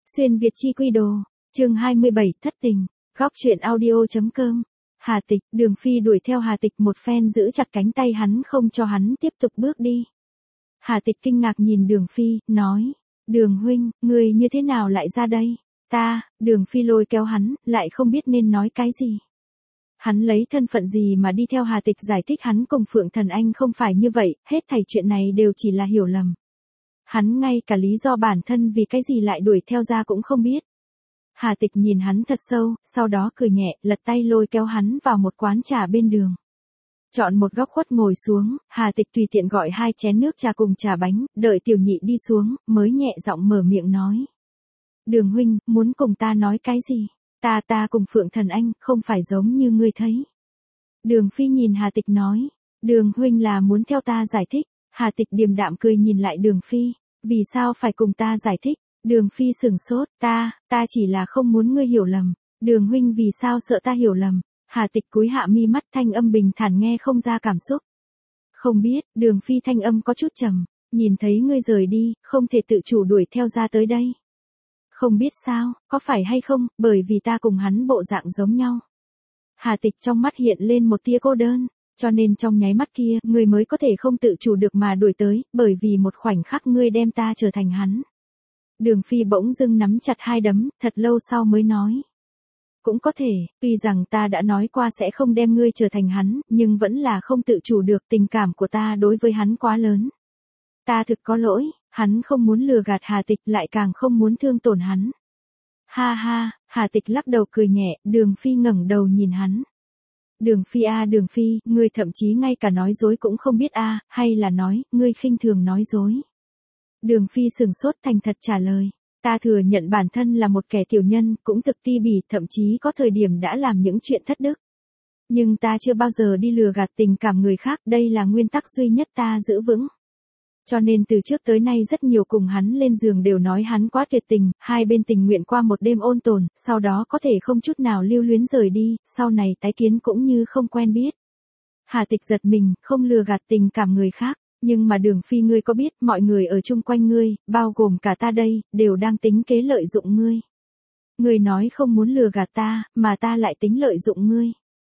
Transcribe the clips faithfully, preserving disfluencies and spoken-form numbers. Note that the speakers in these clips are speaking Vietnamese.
Xuyên Việt chi quy đồ, chương hai mươi bảy thất tình, góc truyện audio.com. Hà Tịch, Đường Phi đuổi theo Hà Tịch một phen giữ chặt cánh tay hắn không cho hắn tiếp tục bước đi. Hà Tịch kinh ngạc nhìn Đường Phi, nói, Đường huynh, người như thế nào lại ra đây? Ta, Đường Phi lôi kéo hắn, lại không biết nên nói cái gì. Hắn lấy thân phận gì mà đi theo Hà Tịch giải thích hắn cùng Phượng Thần Anh không phải như vậy, hết thảy chuyện này đều chỉ là hiểu lầm. Hắn ngay cả lý do bản thân vì cái gì lại đuổi theo ra cũng không biết. Hà Tịch nhìn hắn thật sâu, sau đó cười nhẹ, lật tay lôi kéo hắn vào một quán trà bên đường. Chọn một góc khuất ngồi xuống, Hà Tịch tùy tiện gọi hai chén nước trà cùng trà bánh, đợi Tiểu Nhị đi xuống, mới nhẹ giọng mở miệng nói. Đường huynh, muốn cùng ta nói cái gì? Ta ta cùng Phượng Thần Anh, không phải giống như ngươi thấy. Đường Phi nhìn Hà Tịch nói, Đường huynh là muốn theo ta giải thích. Hà Tịch điềm đạm cười nhìn lại Đường Phi, vì sao phải cùng ta giải thích? Đường Phi sừng sốt, ta, ta chỉ là không muốn ngươi hiểu lầm. Đường huynh vì sao sợ ta hiểu lầm? Hà Tịch cúi hạ mi mắt, thanh âm bình thản nghe không ra cảm xúc. Không biết, Đường Phi thanh âm có chút trầm, nhìn thấy ngươi rời đi, không thể tự chủ đuổi theo ra tới đây. Không biết sao, có phải hay không, bởi vì ta cùng hắn bộ dạng giống nhau. Hà Tịch trong mắt hiện lên một tia cô đơn. Cho nên trong nháy mắt kia, ngươi mới có thể không tự chủ được mà đuổi tới, bởi vì một khoảnh khắc ngươi đem ta trở thành hắn. Đường Phi bỗng dưng nắm chặt hai đấm, thật lâu sau mới nói. Cũng có thể, tuy rằng ta đã nói qua sẽ không đem ngươi trở thành hắn, nhưng vẫn là không tự chủ được, tình cảm của ta đối với hắn quá lớn. Ta thực có lỗi, hắn không muốn lừa gạt Hà Tịch, lại càng không muốn thương tổn hắn. Ha ha, Hà Tịch lắc đầu cười nhẹ, Đường Phi ngẩng đầu nhìn hắn. Đường Phi a à, Đường Phi, ngươi thậm chí ngay cả nói dối cũng không biết a, à, hay là nói, ngươi khinh thường nói dối. Đường Phi sừng sốt thành thật trả lời, ta thừa nhận bản thân là một kẻ tiểu nhân, cũng thực ti bỉ, thậm chí có thời điểm đã làm những chuyện thất đức. Nhưng ta chưa bao giờ đi lừa gạt tình cảm người khác, đây là nguyên tắc duy nhất ta giữ vững. Cho nên từ trước tới nay rất nhiều cùng hắn lên giường đều nói hắn quá tuyệt tình, hai bên tình nguyện qua một đêm ôn tồn, sau đó có thể không chút nào lưu luyến rời đi, sau này tái kiến cũng như không quen biết. Hà Tịch giật mình, không lừa gạt tình cảm người khác, nhưng mà Đường Phi ngươi có biết, mọi người ở chung quanh ngươi, bao gồm cả ta đây, đều đang tính kế lợi dụng ngươi. Ngươi nói không muốn lừa gạt ta, mà ta lại tính lợi dụng ngươi.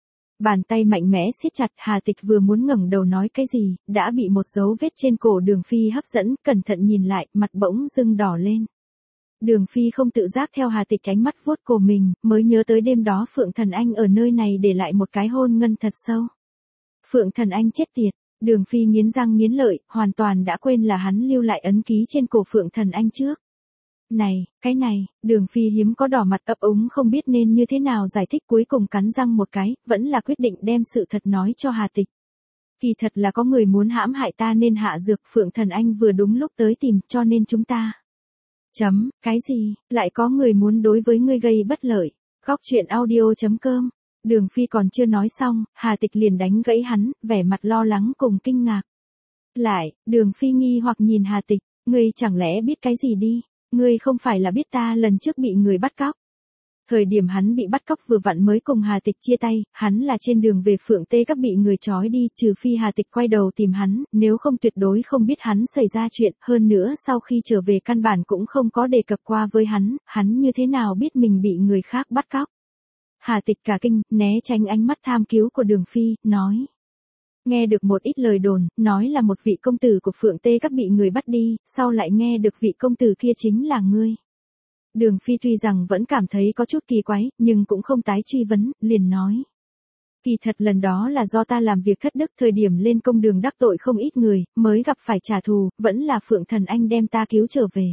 Bàn tay mạnh mẽ siết chặt, Hà Tịch vừa muốn ngẩng đầu nói cái gì, đã bị một dấu vết trên cổ Đường Phi hấp dẫn, cẩn thận nhìn lại, mặt bỗng dưng đỏ lên. Đường Phi không tự giác theo Hà Tịch ánh mắt vuốt cổ mình, mới nhớ tới đêm đó Phượng Thần Anh ở nơi này để lại một cái hôn ngân thật sâu. Phượng Thần Anh chết tiệt, Đường Phi nghiến răng nghiến lợi, hoàn toàn đã quên là hắn lưu lại ấn ký trên cổ Phượng Thần Anh trước. Này, cái này, Đường Phi hiếm có đỏ mặt ấp úng không biết nên như thế nào giải thích, cuối cùng cắn răng một cái, vẫn là quyết định đem sự thật nói cho Hà Tịch. Kỳ thật là có người muốn hãm hại ta nên hạ dược, Phượng Thần Anh vừa đúng lúc tới tìm, cho nên chúng ta. Chấm, cái gì, lại có người muốn đối với ngươi gây bất lợi. Góc truyện audio.com. Đường Phi còn chưa nói xong, Hà Tịch liền đánh gãy hắn, vẻ mặt lo lắng cùng kinh ngạc. Lại, Đường Phi nghi hoặc nhìn Hà Tịch, ngươi chẳng lẽ biết cái gì đi? Ngươi không phải là biết ta lần trước bị người bắt cóc. Thời điểm hắn bị bắt cóc vừa vặn mới cùng Hà Tịch chia tay, hắn là trên đường về Phượng Tê Các bị người trói đi, trừ phi Hà Tịch quay đầu tìm hắn, nếu không tuyệt đối không biết hắn xảy ra chuyện, hơn nữa sau khi trở về căn bản cũng không có đề cập qua với hắn, hắn như thế nào biết mình bị người khác bắt cóc. Hà Tịch cả kinh, né tránh ánh mắt tham cứu của Đường Phi, nói. Nghe được một ít lời đồn, nói là một vị công tử của Phượng Tê Các bị người bắt đi, sau lại nghe được vị công tử kia chính là ngươi. Đường Phi tuy rằng vẫn cảm thấy có chút kỳ quái, nhưng cũng không tái truy vấn, liền nói. Kỳ thật lần đó là do ta làm việc thất đức, thời điểm lên công đường đắc tội không ít người, mới gặp phải trả thù, vẫn là Phượng Thần Anh đem ta cứu trở về.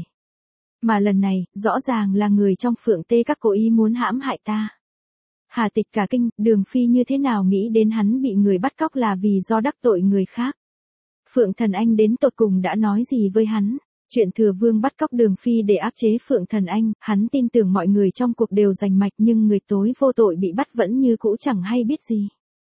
Mà lần này, rõ ràng là người trong Phượng Tê Các cố ý muốn hãm hại ta. Hà Tịch cả kinh, Đường Phi như thế nào nghĩ đến hắn bị người bắt cóc là vì do đắc tội người khác. Phượng Thần Anh đến tột cùng đã nói gì với hắn? Chuyện Thừa Vương bắt cóc Đường Phi để áp chế Phượng Thần Anh, hắn tin tưởng mọi người trong cuộc đều rành mạch, nhưng người tối vô tội bị bắt vẫn như cũ chẳng hay biết gì.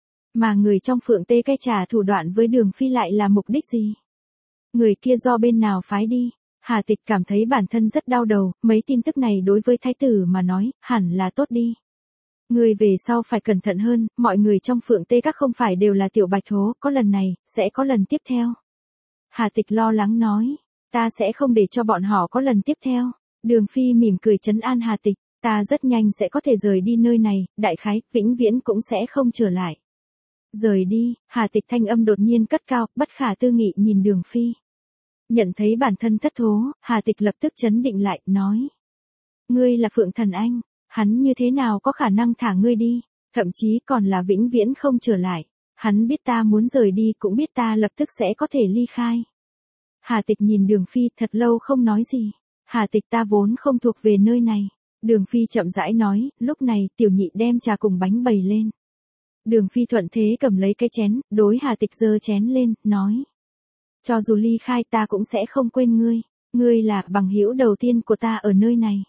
Mà người trong Phượng Tê Cái trả thủ đoạn với Đường Phi lại là mục đích gì? Người kia do bên nào phái đi? Hà Tịch cảm thấy bản thân rất đau đầu, mấy tin tức này đối với thái tử mà nói, hẳn là tốt đi. Người về sau phải cẩn thận hơn, mọi người trong Phượng Tê Các không phải đều là tiểu bạch thố, có lần này, sẽ có lần tiếp theo. Hà Tịch lo lắng nói, ta sẽ không để cho bọn họ có lần tiếp theo. Đường Phi mỉm cười trấn an Hà Tịch, ta rất nhanh sẽ có thể rời đi nơi này, đại khái, vĩnh viễn cũng sẽ không trở lại. Rời đi, Hà Tịch thanh âm đột nhiên cất cao, bất khả tư nghị nhìn Đường Phi. Nhận thấy bản thân thất thố, Hà Tịch lập tức trấn định lại, nói. Ngươi là Phượng Thần Anh, hắn như thế nào có khả năng thả ngươi đi, thậm chí còn là vĩnh viễn không trở lại. Hắn biết ta muốn rời đi cũng biết ta lập tức sẽ có thể ly khai. Hà Tịch nhìn Đường Phi thật lâu không nói gì. Hà Tịch ta vốn không thuộc về nơi này. Đường Phi chậm rãi nói, lúc này tiểu nhị đem trà cùng bánh bày lên. Đường Phi thuận thế cầm lấy cái chén, đối Hà Tịch giơ chén lên, nói. Cho dù ly khai ta cũng sẽ không quên ngươi, ngươi là bằng hữu đầu tiên của ta ở nơi này.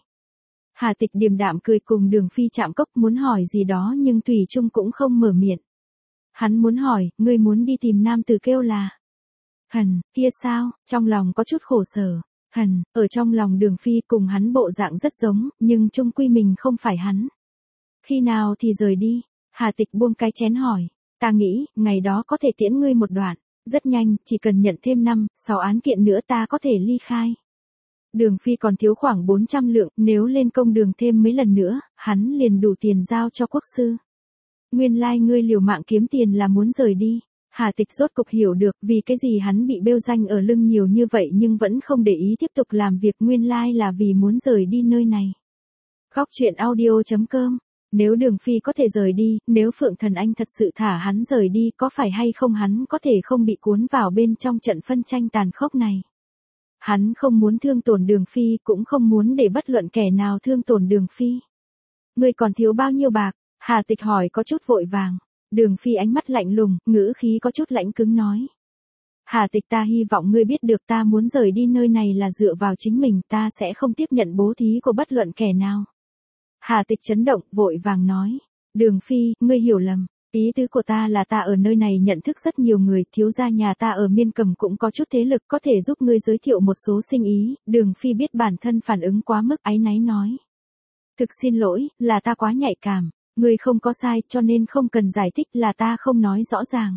Hà Tịch điềm đạm cười cùng Đường Phi chạm cốc muốn hỏi gì đó nhưng Thủy Trung cũng không mở miệng. Hắn muốn hỏi, ngươi muốn đi tìm nam tử kêu là. Hần, kia sao, trong lòng có chút khổ sở. Hần, ở trong lòng Đường Phi cùng hắn bộ dạng rất giống, nhưng chung quy mình không phải hắn. Khi nào thì rời đi? Hà Tịch buông cái chén hỏi. Ta nghĩ, ngày đó có thể tiễn ngươi một đoạn. Rất nhanh, chỉ cần nhận thêm năm, sáu án kiện nữa ta có thể ly khai. Đường Phi còn thiếu khoảng bốn trăm lượng, nếu lên công đường thêm mấy lần nữa, hắn liền đủ tiền giao cho quốc sư. Nguyên lai like ngươi liều mạng kiếm tiền là muốn rời đi. Hà Tịch rốt cục hiểu được vì cái gì hắn bị bêu danh ở lưng nhiều như vậy nhưng vẫn không để ý tiếp tục làm việc, nguyên lai like là vì muốn rời đi nơi này. Góc truyện audio chấm com. Nếu Đường Phi có thể rời đi, nếu Phượng Thần Anh thật sự thả hắn rời đi, có phải hay không hắn có thể không bị cuốn vào bên trong trận phân tranh tàn khốc này. Hắn không muốn thương tổn Đường Phi, cũng không muốn để bất luận kẻ nào thương tổn Đường Phi. Ngươi còn thiếu bao nhiêu bạc? Hà Tịch hỏi có chút vội vàng. Đường Phi ánh mắt lạnh lùng, ngữ khí có chút lãnh cứng nói. Hà Tịch ta hy vọng ngươi biết được ta muốn rời đi nơi này là dựa vào chính mình, ta sẽ không tiếp nhận bố thí của bất luận kẻ nào. Hà Tịch chấn động, vội vàng nói. Đường Phi, ngươi hiểu lầm. Ý tứ của ta là ta ở nơi này nhận thức rất nhiều người, thiếu gia nhà ta ở Miên Cầm cũng có chút thế lực có thể giúp ngươi giới thiệu một số sinh ý. Đường Phi biết bản thân phản ứng quá mức, áy náy nói. Thực xin lỗi, là ta quá nhạy cảm. Ngươi không có sai, cho nên không cần giải thích, là ta không nói rõ ràng.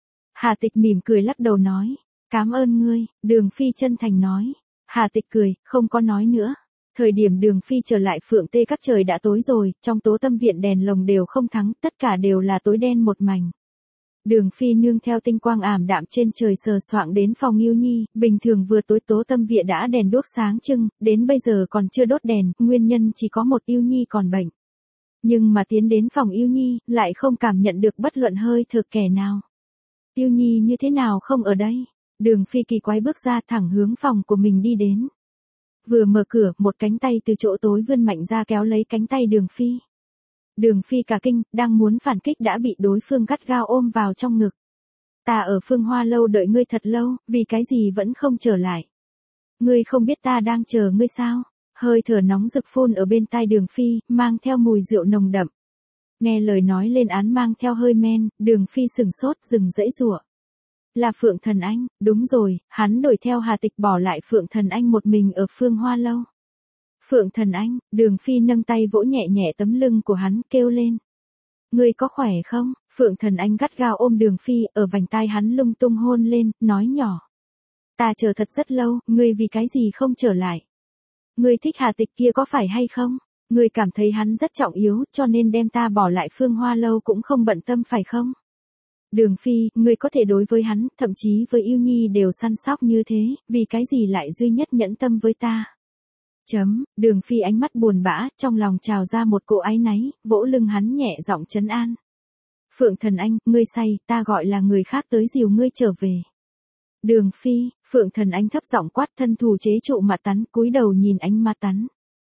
Hà Tịch mỉm cười lắc đầu nói. Cảm ơn ngươi, Đường Phi chân thành nói. Hà Tịch cười, không có nói nữa. Thời điểm Đường Phi trở lại Phượng Tê các trời đã tối rồi, trong Tố Tâm viện đèn lồng đều không thắng, tất cả đều là tối đen một mảnh. Đường Phi nương theo tinh quang ảm đạm trên trời sờ soạng đến phòng Yêu Nhi, bình thường vừa tối Tố Tâm viện đã đèn đuốc sáng trưng, đến bây giờ còn chưa đốt đèn, nguyên nhân chỉ có một Yêu Nhi còn bệnh. Nhưng mà tiến đến phòng Yêu Nhi, lại không cảm nhận được bất luận hơi thở kẻ nào. Yêu Nhi như thế nào không ở đây? Đường Phi kỳ quái bước ra thẳng hướng phòng của mình đi đến. Vừa mở cửa, một cánh tay từ chỗ tối vươn mạnh ra kéo lấy cánh tay Đường Phi. Đường Phi cả kinh, đang muốn phản kích đã bị đối phương gắt gao ôm vào trong ngực. Ta ở Phương Hoa lâu đợi ngươi thật lâu, vì cái gì vẫn không trở lại? Ngươi không biết ta đang chờ ngươi sao? Hơi thở nóng rực phun ở bên tai Đường Phi, mang theo mùi rượu nồng đậm. Nghe lời nói lên án mang theo hơi men, Đường Phi sừng sốt, dừng dãy giụa. Là Phượng Thần Anh, đúng rồi, hắn đuổi theo Hà Tịch bỏ lại Phượng Thần Anh một mình ở Phương Hoa lâu. Phượng Thần Anh, Đường Phi nâng tay vỗ nhẹ nhẹ tấm lưng của hắn, kêu lên. Ngươi có khỏe không? Phượng Thần Anh gắt gao ôm Đường Phi, ở vành tai hắn lung tung hôn lên, nói nhỏ. Ta chờ thật rất lâu, ngươi vì cái gì không trở lại? Ngươi thích Hà Tịch kia có phải hay không? Ngươi cảm thấy hắn rất trọng yếu, cho nên đem ta bỏ lại Phương Hoa lâu cũng không bận tâm phải không? Đường Phi, ngươi có thể đối với hắn, thậm chí với Yêu Nhi đều săn sóc như thế, vì cái gì lại duy nhất nhẫn tâm với ta? Chấm, Đường Phi ánh mắt buồn bã, trong lòng trào ra một cỗ áy náy, vỗ lưng hắn nhẹ giọng trấn an. Phượng Thần Anh, ngươi say, ta gọi là người khác tới dìu ngươi trở về. Đường Phi, Phượng Thần Anh thấp giọng quát, thân thủ chế trụ mặt Tắn, cúi đầu nhìn ánh mắt Tắn.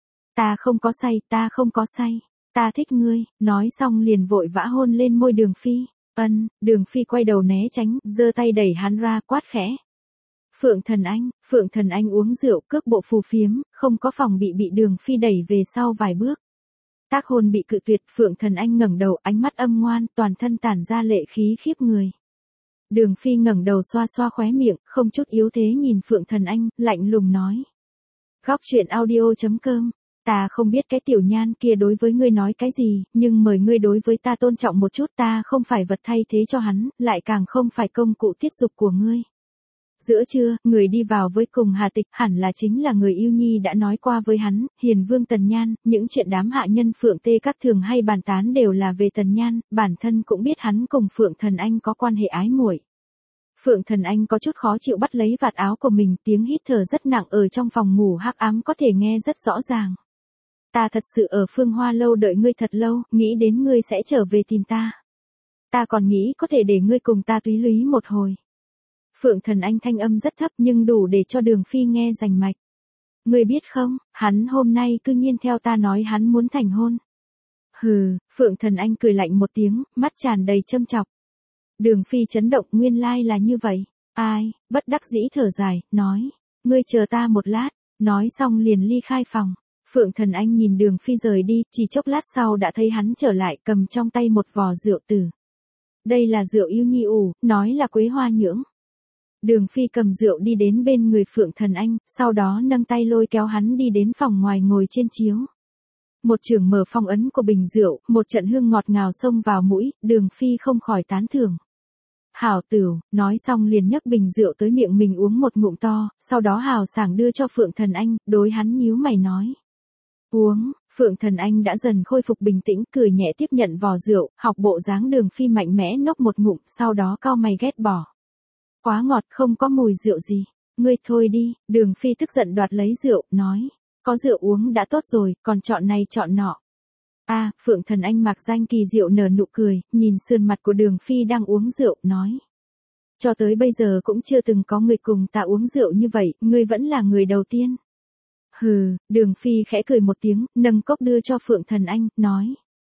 Ta không có say, ta không có say, ta thích ngươi, nói xong liền vội vã hôn lên môi Đường Phi. Ân, Đường Phi quay đầu né tránh, giơ tay đẩy hắn ra, quát khẽ. Phượng Thần Anh, Phượng Thần Anh uống rượu, cước bộ phù phiếm, không có phòng bị bị Đường Phi đẩy về sau vài bước. Tác hôn bị cự tuyệt, Phượng Thần Anh ngẩng đầu, ánh mắt âm ngoan, toàn thân tản ra lệ khí khiếp người. Đường Phi ngẩng đầu xoa xoa khóe miệng, không chút yếu thế nhìn Phượng Thần Anh, lạnh lùng nói. Góc truyện audio chấm com. Ta không biết cái tiểu nhan kia đối với ngươi nói cái gì, nhưng mời ngươi đối với ta tôn trọng một chút, ta không phải vật thay thế cho hắn, lại càng không phải công cụ tiết dục của ngươi. Giữa trưa, người đi vào với cùng Hà Tịch hẳn là chính là người yêu nhi đã nói qua với hắn, Hiền Vương Tần Nhan, những chuyện đám hạ nhân Phượng Tê các thường hay bàn tán đều là về Tần Nhan, bản thân cũng biết hắn cùng Phượng Thần Anh có quan hệ ái muội. Phượng Thần Anh có chút khó chịu bắt lấy vạt áo của mình, tiếng hít thở rất nặng ở trong phòng ngủ hắc ám có thể nghe rất rõ ràng. Ta thật sự ở Phương Hoa lâu đợi ngươi thật lâu, nghĩ đến ngươi sẽ trở về tìm ta. Ta còn nghĩ có thể để ngươi cùng ta túy lúy một hồi. Phượng Thần Anh thanh âm rất thấp nhưng đủ để cho Đường Phi nghe rành mạch. Ngươi biết không, hắn hôm nay cư nhiên theo ta nói hắn muốn thành hôn. Hừ, Phượng Thần Anh cười lạnh một tiếng, mắt tràn đầy châm chọc. Đường Phi chấn động, nguyên lai là như vậy. Ai, bất đắc dĩ thở dài, nói, ngươi chờ ta một lát, nói xong liền ly khai phòng. Phượng Thần Anh nhìn Đường Phi rời đi, chỉ chốc lát sau đã thấy hắn trở lại cầm trong tay một vò rượu tử. Đây là rượu yêu nhi ủ, nói là quế hoa nhưỡng. Đường Phi cầm rượu đi đến bên người Phượng Thần Anh, sau đó nâng tay lôi kéo hắn đi đến phòng ngoài ngồi trên chiếu. Một chưởng mở phong ấn của bình rượu, một trận hương ngọt ngào xông vào mũi, Đường Phi không khỏi tán thưởng. Hảo tửu, nói xong liền nhấc bình rượu tới miệng mình uống một ngụm to, sau đó hào sảng đưa cho Phượng Thần Anh, đối hắn nhíu mày nói. Uống, Phượng Thần Anh đã dần khôi phục bình tĩnh, cười nhẹ tiếp nhận vò rượu, học bộ dáng Đường Phi mạnh mẽ nốc một ngụm, sau đó cau mày ghét bỏ. Quá ngọt, không có mùi rượu gì. Ngươi thôi đi, Đường Phi tức giận đoạt lấy rượu, nói. Có rượu uống đã tốt rồi, còn chọn này chọn nọ. A, à, Phượng Thần Anh mặc danh kỳ diệu nở nụ cười, nhìn sườn mặt của Đường Phi đang uống rượu, nói. Cho tới bây giờ cũng chưa từng có người cùng ta uống rượu như vậy, ngươi vẫn là người đầu tiên. Hừ, Đường Phi khẽ cười một tiếng, nâng cốc đưa cho Phượng Thần Anh, nói.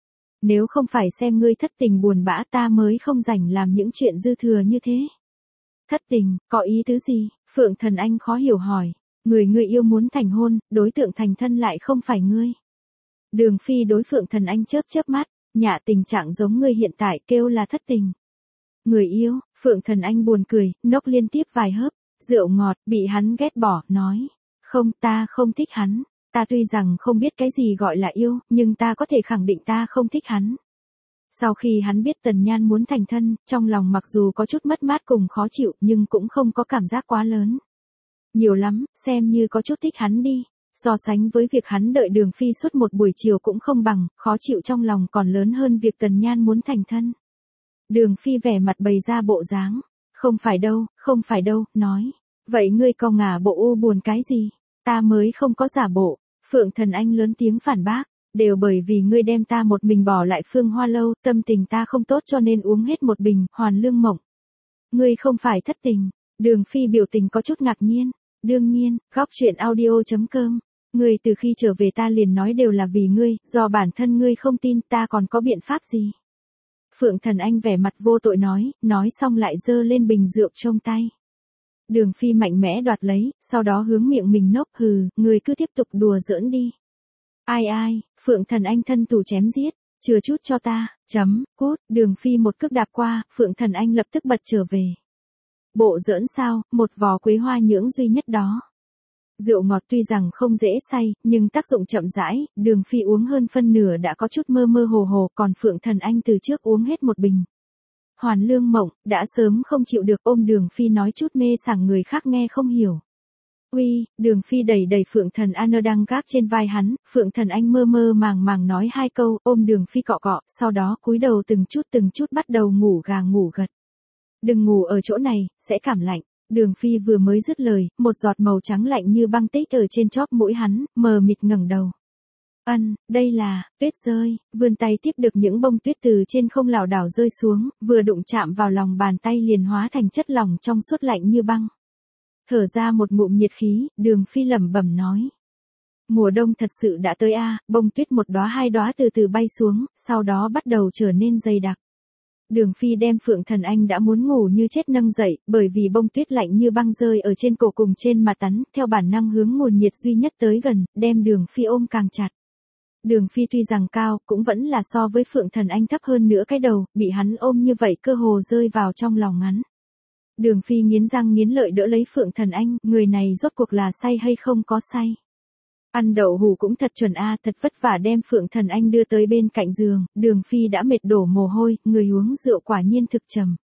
Nếu không phải xem ngươi thất tình buồn bã ta mới không rảnh làm những chuyện dư thừa như thế. Thất tình, có ý tứ gì? Phượng Thần Anh khó hiểu hỏi. Người ngươi yêu muốn thành hôn, đối tượng thành thân lại không phải ngươi. Đường Phi đối Phượng Thần Anh chớp chớp mắt, nhạ tình trạng giống ngươi hiện tại kêu là thất tình. Người yêu, Phượng Thần Anh buồn cười, nốc liên tiếp vài hớp, rượu ngọt, bị hắn ghét bỏ, nói. Không, ta không thích hắn, ta tuy rằng không biết cái gì gọi là yêu, nhưng ta có thể khẳng định ta không thích hắn. Sau khi hắn biết Tần Nhan muốn thành thân, trong lòng mặc dù có chút mất mát cùng khó chịu nhưng cũng không có cảm giác quá lớn. Nhiều lắm, xem như có chút thích hắn đi. So sánh với việc hắn đợi Đường Phi suốt một buổi chiều cũng không bằng, khó chịu trong lòng còn lớn hơn việc Tần Nhan muốn thành thân. Đường Phi vẻ mặt bày ra bộ dáng. Không phải đâu, không phải đâu, nói. Vậy ngươi có ngả bộ u buồn cái gì? Ta mới không có giả bộ. Phượng Thần Anh lớn tiếng phản bác. Đều bởi vì ngươi đem ta một mình bỏ lại Phương Hoa lâu, tâm tình ta không tốt cho nên uống hết một bình, hoàn lương mộng. Ngươi không phải thất tình. Đường Phi biểu tình có chút ngạc nhiên. Đương nhiên, góc truyện audio chấm com. Ngươi từ khi trở về ta liền nói đều là vì ngươi, do bản thân ngươi không tin ta còn có biện pháp gì. Phượng Thần Anh vẻ mặt vô tội nói, nói xong lại giơ lên bình rượu trong tay. Đường Phi mạnh mẽ đoạt lấy, sau đó hướng miệng mình nốc hừ, ngươi cứ tiếp tục đùa giỡn đi. Ai ai, Phượng Thần Anh thân thủ chém giết, chừa chút cho ta, chấm, cút, Đường Phi một cước đạp qua, Phượng Thần Anh lập tức bật trở về. Bộ giỡn sao, một vò quế hoa nhưỡng duy nhất đó. Rượu ngọt tuy rằng không dễ say, nhưng tác dụng chậm rãi, Đường Phi uống hơn phân nửa đã có chút mơ mơ hồ hồ, còn Phượng Thần Anh từ trước uống hết một bình. Hoàn lương mộng, đã sớm không chịu được ôm Đường Phi nói chút mê sảng người khác nghe không hiểu. Uy, Đường Phi đẩy đẩy Phượng Thần An đang gác trên vai hắn, Phượng Thần Anh mơ mơ màng màng nói hai câu, ôm Đường Phi cọ cọ, sau đó cúi đầu từng chút từng chút bắt đầu ngủ gà ngủ gật. Đừng ngủ ở chỗ này, sẽ cảm lạnh. Đường Phi vừa mới dứt lời, một giọt màu trắng lạnh như băng tích ở trên chóp mũi hắn, mờ mịt ngẩng đầu. Ân, đây là, tuyết rơi, vươn tay tiếp được những bông tuyết từ trên không lảo đảo rơi xuống, vừa đụng chạm vào lòng bàn tay liền hóa thành chất lỏng trong suốt lạnh như băng. Thở ra một ngụm nhiệt khí, Đường Phi lẩm bẩm nói. Mùa đông thật sự đã tới a, bông tuyết một đóa hai đóa từ từ bay xuống, sau đó bắt đầu trở nên dày đặc. Đường Phi đem Phượng Thần Anh đã muốn ngủ như chết nâng dậy, bởi vì bông tuyết lạnh như băng rơi ở trên cổ cùng trên mặt tắn, theo bản năng hướng nguồn nhiệt duy nhất tới gần, đem Đường Phi ôm càng chặt. Đường Phi tuy rằng cao, cũng vẫn là so với Phượng Thần Anh thấp hơn nữa cái đầu, bị hắn ôm như vậy cơ hồ rơi vào trong lòng hắn. Đường Phi nghiến răng nghiến lợi đỡ lấy Phượng Thần Anh, người này rốt cuộc là say hay không có say. Ăn đậu hủ cũng thật chuẩn a, thật vất vả đem Phượng Thần Anh đưa tới bên cạnh giường, Đường Phi đã mệt đổ mồ hôi, người uống rượu quả nhiên thực trầm.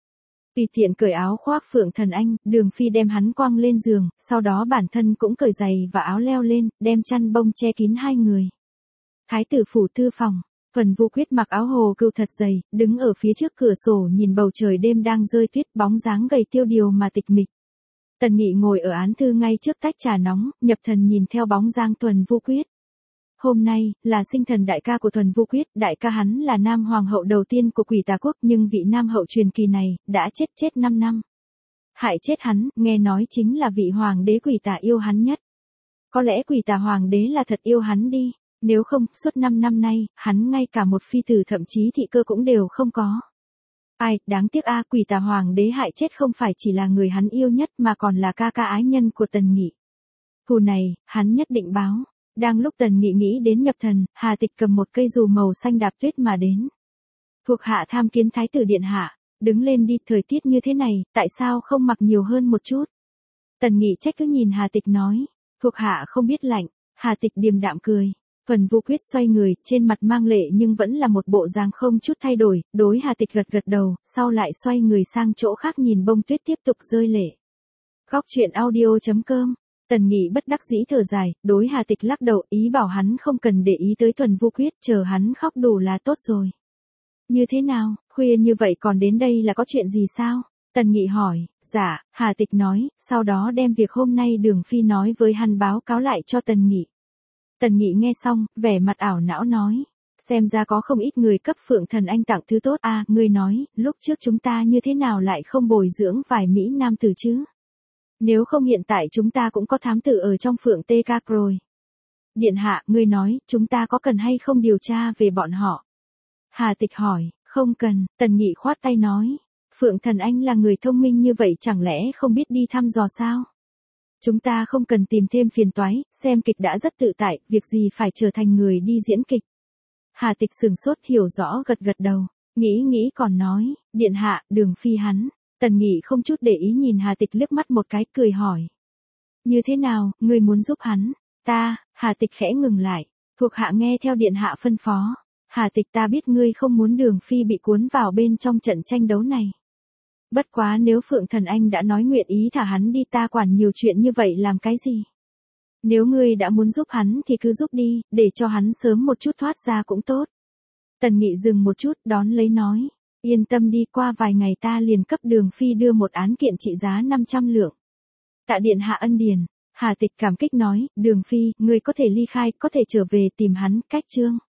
Tùy tiện cởi áo khoác Phượng Thần Anh, Đường Phi đem hắn quăng lên giường, sau đó bản thân cũng cởi giày và áo leo lên, đem chăn bông che kín hai người. Thái tử phủ thư phòng, Thuần Vu Quyết mặc áo hồ cừu thật dày, đứng ở phía trước cửa sổ nhìn bầu trời đêm đang rơi tuyết, bóng dáng gầy tiêu điều mà tịch mịch. Tần Nghị ngồi ở án thư ngay trước tách trà nóng, nhập thần nhìn theo bóng dáng Thuần Vu Quyết. Hôm nay, là sinh thần đại ca của Thuần Vu Quyết, đại ca hắn là nam hoàng hậu đầu tiên của Quỷ Tà Quốc, nhưng vị nam hậu truyền kỳ này, đã chết chết năm năm. Hại chết hắn, nghe nói chính là vị hoàng đế Quỷ Tà yêu hắn nhất. Có lẽ Quỷ Tà hoàng đế là thật yêu hắn đi, nếu không, suốt năm năm nay, hắn ngay cả một phi tử thậm chí thị cơ cũng đều không có. Ai, đáng tiếc a, Quỷ Tà hoàng đế hại chết không phải chỉ là người hắn yêu nhất mà còn là ca ca ái nhân của Tần Nghị. Thù này, hắn nhất định báo. Đang lúc Tần Nghị nghĩ đến nhập thần, Hà Tịch cầm một cây dù màu xanh đạp tuyết mà đến. Thuộc hạ tham kiến thái tử điện hạ, đứng lên đi, thời tiết như thế này, tại sao không mặc nhiều hơn một chút? Tần Nghị trách cứ nhìn Hà Tịch nói, thuộc hạ không biết lạnh. Hà Tịch điềm đạm cười. Thuần Vu Quyết xoay người, trên mặt mang lệ nhưng vẫn là một bộ dáng không chút thay đổi, đối Hà Tịch gật gật đầu, sau lại xoay người sang chỗ khác nhìn bông tuyết tiếp tục rơi lệ. Góc truyện audio chấm com. Tần Nghị bất đắc dĩ thở dài, đối Hà Tịch lắc đầu, ý bảo hắn không cần để ý tới Thuần Vu Quyết, chờ hắn khóc đủ là tốt rồi. Như thế nào, khuya như vậy còn đến đây là có chuyện gì sao? Tần Nghị hỏi. Dạ, Hà Tịch nói, sau đó đem việc hôm nay Đường Phi nói với hắn báo cáo lại cho Tần Nghị. Tần Nghị nghe xong, vẻ mặt ảo não nói, xem ra có không ít người cấp Phượng Thần Anh tặng thứ tốt a, à, ngươi nói, lúc trước chúng ta như thế nào lại không bồi dưỡng vài mỹ nam tử chứ? Nếu không hiện tại chúng ta cũng có thám tử ở trong Phượng Tê Ca rồi. Điện hạ, ngươi nói, chúng ta có cần hay không điều tra về bọn họ? Hà Tịch hỏi. Không cần, Tần Nghị khoát tay nói. Phượng Thần Anh là người thông minh như vậy chẳng lẽ không biết đi thăm dò sao? Chúng ta không cần tìm thêm phiền toái, xem kịch đã rất tự tại, việc gì phải trở thành người đi diễn kịch. Hà Tịch sừng sốt hiểu rõ gật gật đầu, nghĩ nghĩ còn nói, điện hạ, Đường Phi hắn. Tần Nghị không chút để ý nhìn Hà Tịch liếc mắt một cái, cười hỏi. Như thế nào, ngươi muốn giúp hắn? Ta, Hà Tịch khẽ ngừng lại, thuộc hạ nghe theo điện hạ phân phó. Hà Tịch, ta biết ngươi không muốn Đường Phi bị cuốn vào bên trong trận tranh đấu này. Bất quá nếu Phượng Thần Anh đã nói nguyện ý thả hắn đi, ta quản nhiều chuyện như vậy làm cái gì? Nếu ngươi đã muốn giúp hắn thì cứ giúp đi, để cho hắn sớm một chút thoát ra cũng tốt. Tần Nghị dừng một chút, đón lấy nói. Yên tâm đi, qua vài ngày ta liền cấp Đường Phi đưa một án kiện trị giá năm trăm lượng. Tạ điện hạ ân điển. Hà Tịch cảm kích nói, Đường Phi, ngươi có thể ly khai, có thể trở về tìm hắn, cách chương.